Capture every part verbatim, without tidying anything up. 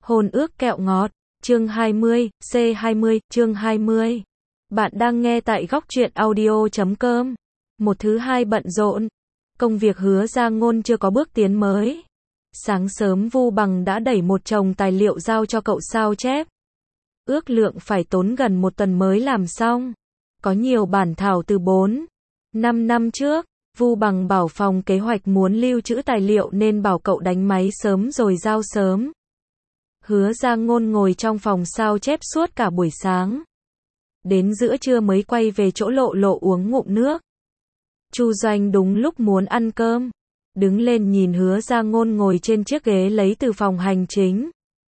Hôn ước kẹo ngọt, chương hai mươi, C hai mươi, chương hai mươi. Bạn đang nghe tại góc truyện audio chấm com. Một thứ hai bận rộn. Công việc Hứa Gia Ngôn chưa có bước tiến mới. Sáng sớm Vu Bằng đã đẩy một chồng tài liệu giao cho cậu sao chép. Ước lượng phải tốn gần một tuần mới làm xong. Có nhiều bản thảo từ bốn, năm năm trước. Vu Bằng bảo phòng kế hoạch muốn lưu trữ tài liệu nên bảo cậu đánh máy sớm rồi giao sớm. Hứa Gia Ngôn ngồi trong phòng sao chép suốt cả buổi sáng. Đến giữa trưa mới quay về chỗ Lộ Lộ uống ngụm nước. Chu Doanh đúng lúc muốn ăn cơm. Đứng lên nhìn Hứa Gia Ngôn ngồi trên chiếc ghế lấy từ phòng hành chính.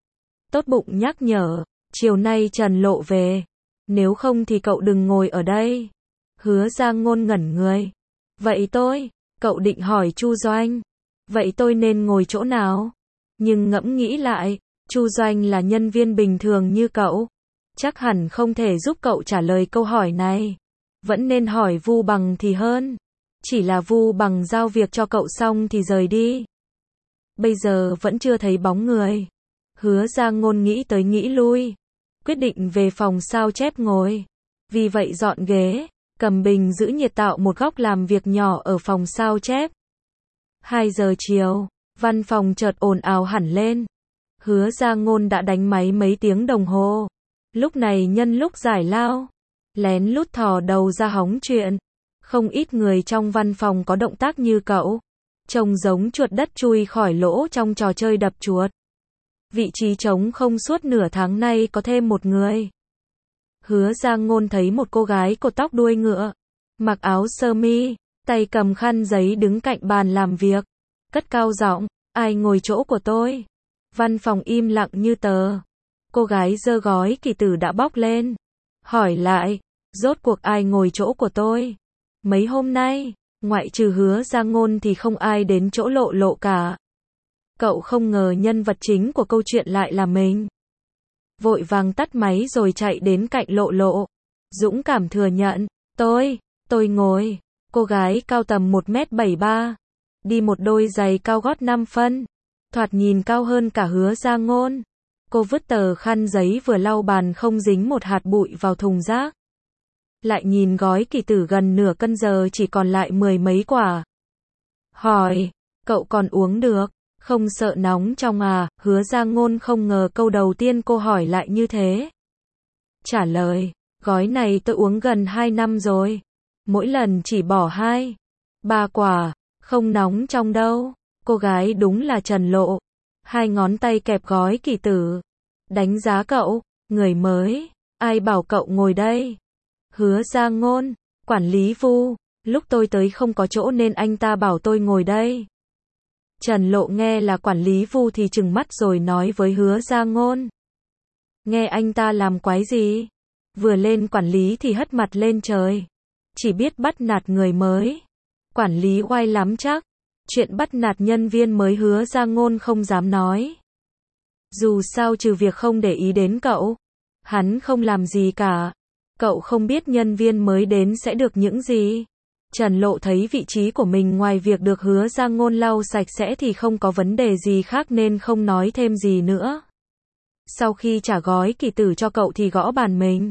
Tốt bụng nhắc nhở, chiều nay Trần Lộ về. Nếu không thì cậu đừng ngồi ở đây. Hứa Gia Ngôn ngẩn người. Vậy tôi, cậu định hỏi Chu Doanh. Vậy tôi nên ngồi chỗ nào? Nhưng ngẫm nghĩ lại, Chu Doanh là nhân viên bình thường như cậu. Chắc hẳn không thể giúp cậu trả lời câu hỏi này. Vẫn nên hỏi Vu Bằng thì hơn. Chỉ là Vu Bằng giao việc cho cậu xong thì rời đi. Bây giờ vẫn chưa thấy bóng người. Hứa Gia Ngôn nghĩ tới nghĩ lui. Quyết định về phòng sao chép ngồi. Vì vậy dọn ghế, cầm bình giữ nhiệt tạo một góc làm việc nhỏ ở phòng sao chép. hai giờ chiều, văn phòng chợt ồn ào hẳn lên. Hứa Gia Ngôn đã đánh máy mấy tiếng đồng hồ. Lúc này nhân lúc giải lao, lén lút thò đầu ra hóng chuyện. Không ít người trong văn phòng có động tác như cậu. Trông giống chuột đất chui khỏi lỗ trong trò chơi đập chuột. Vị trí trống không suốt nửa tháng nay có thêm một người. Hứa Gia Ngôn thấy một cô gái cột tóc đuôi ngựa, mặc áo sơ mi, tay cầm khăn giấy đứng cạnh bàn làm việc. Cất cao giọng, ai ngồi chỗ của tôi? Văn phòng im lặng như tờ. Cô gái giơ gói kỳ tử đã bóc lên. Hỏi lại, rốt cuộc ai ngồi chỗ của tôi? Mấy hôm nay, ngoại trừ Hứa Gia Ngôn thì không ai đến chỗ Lộ Lộ cả. Cậu không ngờ nhân vật chính của câu chuyện lại là mình. Vội vàng tắt máy rồi chạy đến cạnh Lộ Lộ. Dũng cảm thừa nhận, tôi, tôi ngồi. Cô gái cao tầm một mét bảy mươi ba. Đi một đôi giày cao gót năm phân. Thoạt nhìn cao hơn cả Hứa Gia Ngôn. Cô vứt tờ khăn giấy vừa lau bàn không dính một hạt bụi vào thùng rác. Lại nhìn gói kỳ tử gần nửa cân giờ chỉ còn lại mười mấy quả. Hỏi, cậu còn uống được, không sợ nóng trong à? Hứa Gia Ngôn không ngờ câu đầu tiên cô hỏi lại như thế. Trả lời, gói này tôi uống gần hai năm rồi. Mỗi lần chỉ bỏ hai, ba quả, không nóng trong đâu. Cô gái đúng là Trần Lộ. Hai ngón tay kẹp gói kỳ tử. Đánh giá cậu, người mới, ai bảo cậu ngồi đây? Hứa Gia Ngôn, quản lý Vu, lúc tôi tới không có chỗ nên anh ta bảo tôi ngồi đây. Trần Lộ nghe là quản lý Vu thì trừng mắt rồi nói với Hứa Gia Ngôn. Nghe anh ta làm quái gì? Vừa lên quản lý thì hất mặt lên trời. Chỉ biết bắt nạt người mới. Quản lý oai lắm chắc. Chuyện bắt nạt nhân viên mới Hứa Gia Ngôn không dám nói. Dù sao trừ việc không để ý đến cậu, hắn không làm gì cả. Cậu không biết nhân viên mới đến sẽ được những gì. Trần Lộ thấy vị trí của mình ngoài việc được Hứa Gia Ngôn lau sạch sẽ thì không có vấn đề gì khác nên không nói thêm gì nữa. Sau khi trả gói kỳ tử cho cậu thì gõ bàn mình.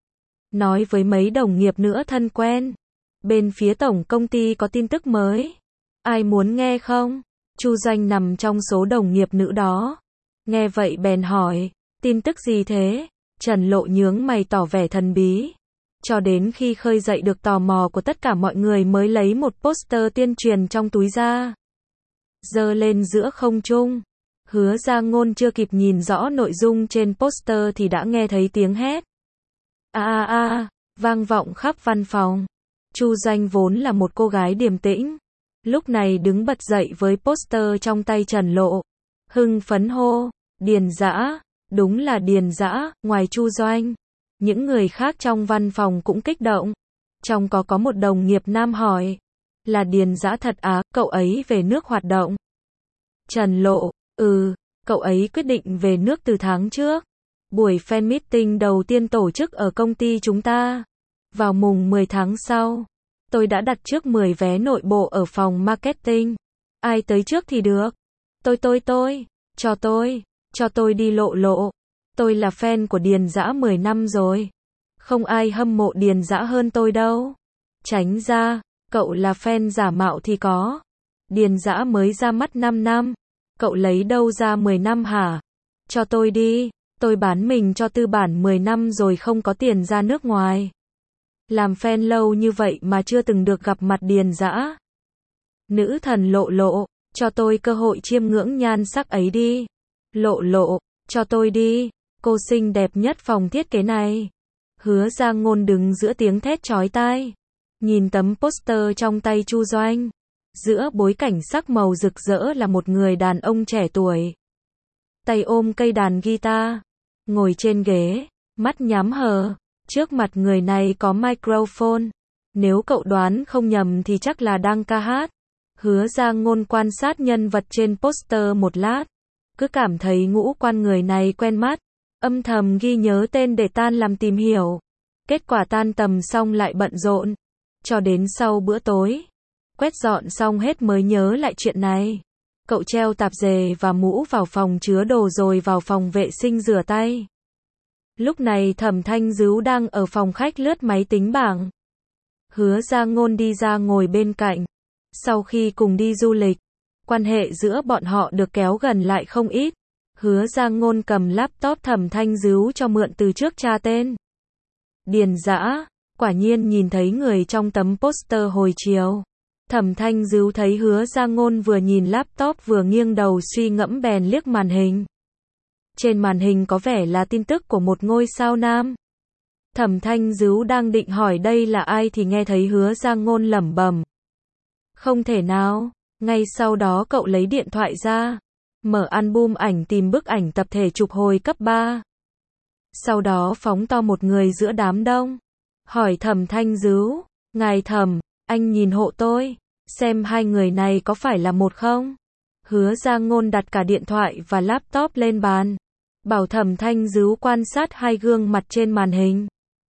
Nói với mấy đồng nghiệp nữa thân quen. Bên phía tổng công ty có tin tức mới. Ai muốn nghe không? Chu Doanh nằm trong số đồng nghiệp nữ đó. Nghe vậy bèn hỏi, tin tức gì thế? Trần Lộ nhướng mày tỏ vẻ thần bí. Cho đến khi khơi dậy được tò mò của tất cả mọi người mới lấy một poster tuyên truyền trong túi ra. Giơ lên giữa không trung. Hứa Gia Ngôn chưa kịp nhìn rõ nội dung trên poster thì đã nghe thấy tiếng hét. A a a, vang vọng khắp văn phòng. Chu Doanh vốn là một cô gái điềm tĩnh. Lúc này đứng bật dậy với poster trong tay Trần Lộ. Hưng phấn hô, Điền Dã, đúng là Điền Dã. Ngoài Chu Doanh, những người khác trong văn phòng cũng kích động. Trong có có một đồng nghiệp nam hỏi, là Điền Dã thật á? Cậu ấy về nước hoạt động? Trần Lộ, ừ, cậu ấy quyết định về nước từ tháng trước. Buổi fan meeting đầu tiên tổ chức ở công ty chúng ta. Vào mùng mười tháng sau, tôi đã đặt trước mười vé nội bộ ở phòng marketing. Ai tới trước thì được. Tôi tôi tôi, cho tôi. cho tôi đi Lộ Lộ. Tôi là fan của Điền Dã mười năm rồi. Không ai hâm mộ Điền Dã hơn tôi đâu. Tránh ra, cậu là fan giả mạo thì có. Điền Dã mới ra mắt năm năm. Cậu lấy đâu ra mười năm hả? Cho tôi đi, tôi bán mình cho tư bản mười năm rồi không có tiền ra nước ngoài. Làm fan lâu như vậy mà chưa từng được gặp mặt Điền Dã. Nữ thần Lộ Lộ, cho tôi cơ hội chiêm ngưỡng nhan sắc ấy đi. Lộ Lộ, cho tôi đi, cô xinh đẹp nhất phòng thiết kế này. Hứa Giang Ngôn đứng giữa tiếng thét chói tai. Nhìn tấm poster trong tay Chu Doanh. Giữa bối cảnh sắc màu rực rỡ là một người đàn ông trẻ tuổi. Tay ôm cây đàn guitar. Ngồi trên ghế, mắt nhắm hờ. Trước mặt người này có microphone. Nếu cậu đoán không nhầm thì chắc là đang ca hát. Hứa Giang Ngôn quan sát nhân vật trên poster một lát. Cứ cảm thấy ngũ quan người này quen mắt. Âm thầm ghi nhớ tên để tan làm tìm hiểu. Kết quả tan tầm xong lại bận rộn. Cho đến sau bữa tối. Quét dọn xong hết mới nhớ lại chuyện này. Cậu treo tạp dề và mũ vào phòng chứa đồ rồi vào phòng vệ sinh rửa tay. Lúc này Thẩm Thanh Dứu đang ở phòng khách lướt máy tính bảng. Hứa Giang Ngôn đi ra ngồi bên cạnh. Sau khi cùng đi du lịch, quan hệ giữa bọn họ được kéo gần lại không ít. Hứa Giang Ngôn cầm laptop Thẩm Thanh Dứu cho mượn từ trước tra tên. Điền Dã, quả nhiên nhìn thấy người trong tấm poster hồi chiều. Thẩm Thanh Dứu thấy Hứa Giang Ngôn vừa nhìn laptop vừa nghiêng đầu suy ngẫm bèn liếc màn hình. Trên màn hình có vẻ là tin tức của một ngôi sao nam. Thẩm Thanh Dứu đang định hỏi đây là ai thì nghe thấy Hứa Giang Ngôn lẩm bẩm. Không thể nào, ngay sau đó cậu lấy điện thoại ra. Mở album ảnh tìm bức ảnh tập thể chụp hồi cấp ba. Sau đó phóng to một người giữa đám đông. Hỏi Thẩm Thanh Dứu, ngài Thẩm, anh nhìn hộ tôi, xem hai người này có phải là một không? Hứa Giang Ngôn đặt cả điện thoại và laptop lên bàn. Bảo Thẩm Thanh Dứu quan sát hai gương mặt trên màn hình.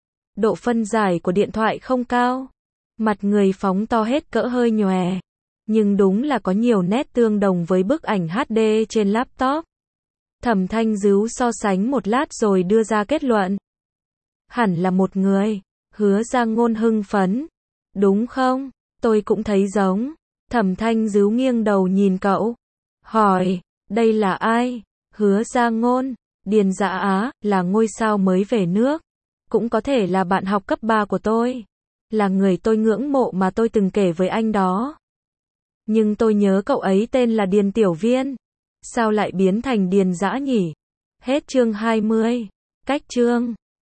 Độ phân giải của điện thoại không cao. Mặt người phóng to hết cỡ hơi nhòe. Nhưng đúng là có nhiều nét tương đồng với bức ảnh hát đê trên laptop. Thẩm Thanh Dứu so sánh một lát rồi đưa ra kết luận. Hẳn là một người. Hứa Giang Ngôn hưng phấn. Đúng không? Tôi cũng thấy giống. Thẩm Thanh Dứu nghiêng đầu nhìn cậu. Hỏi, đây là ai? Hứa Giang Ngôn, Điền Dã Á, là ngôi sao mới về nước. Cũng có thể là bạn học cấp ba của tôi. Là người tôi ngưỡng mộ mà tôi từng kể với anh đó. Nhưng tôi nhớ cậu ấy tên là Điền Tiểu Viên. Sao lại biến thành Điền Dã nhỉ? Hết chương hai mươi. Cách chương